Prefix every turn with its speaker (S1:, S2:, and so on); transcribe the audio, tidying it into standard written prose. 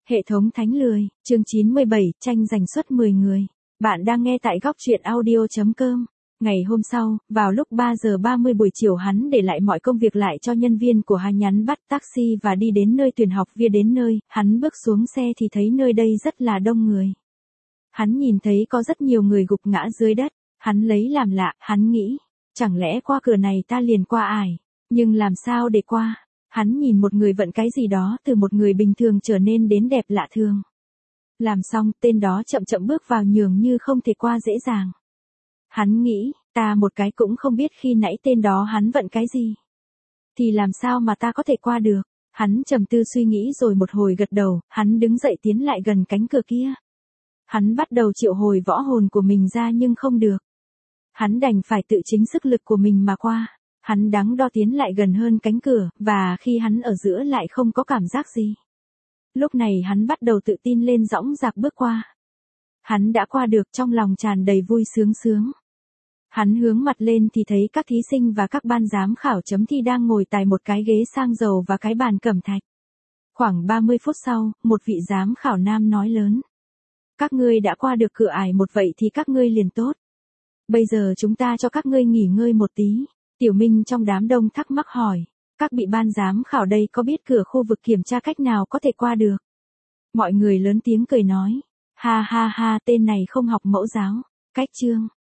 S1: Hệ thống thánh lười, chương 97, tranh giành suất 10 người. Bạn đang nghe tại góc truyện audio.com. Ngày hôm sau, vào lúc 3 giờ 30 buổi chiều hắn để lại mọi công việc lại cho nhân viên của hắn, nhắn bắt taxi và đi đến nơi tuyển học viên. Đến nơi, hắn bước xuống xe thì thấy nơi đây rất là đông người. Hắn nhìn thấy có rất nhiều người gục ngã dưới đất, hắn lấy làm lạ, hắn nghĩ, chẳng lẽ qua cửa này ta liền qua ải, nhưng làm sao để qua? Hắn nhìn một người vận cái gì đó từ một người bình thường trở nên đến đẹp lạ thường. Làm xong, tên đó chậm chậm bước vào nhường như không thể qua dễ dàng. Hắn nghĩ, ta một cái cũng không biết khi nãy tên đó hắn vận cái gì. Thì làm sao mà ta có thể qua được? Hắn trầm tư suy nghĩ rồi một hồi gật đầu, hắn đứng dậy tiến lại gần cánh cửa kia. Hắn bắt đầu triệu hồi võ hồn của mình ra nhưng không được. Hắn đành phải tự chính sức lực của mình mà qua. Hắn đắn đo tiến lại gần hơn cánh cửa, và khi hắn ở giữa lại không có cảm giác gì. Lúc này hắn bắt đầu tự tin lên dõng dạc bước qua. Hắn đã qua được, trong lòng tràn đầy vui sướng. Hắn hướng mặt lên thì thấy các thí sinh và các ban giám khảo chấm thi đang ngồi tại một cái ghế sang dầu và cái bàn cẩm thạch. Khoảng 30 phút sau, một vị giám khảo nam nói lớn. Các ngươi đã qua được cửa ải một vậy thì các ngươi liền tốt. Bây giờ chúng ta cho các ngươi nghỉ ngơi một tí. Tiểu Minh trong đám đông thắc mắc hỏi, các vị ban giám khảo đây có biết cửa khu vực kiểm tra cách nào có thể qua được? Mọi người lớn tiếng cười nói, ha ha ha, tên này không học mẫu giáo, cách chương.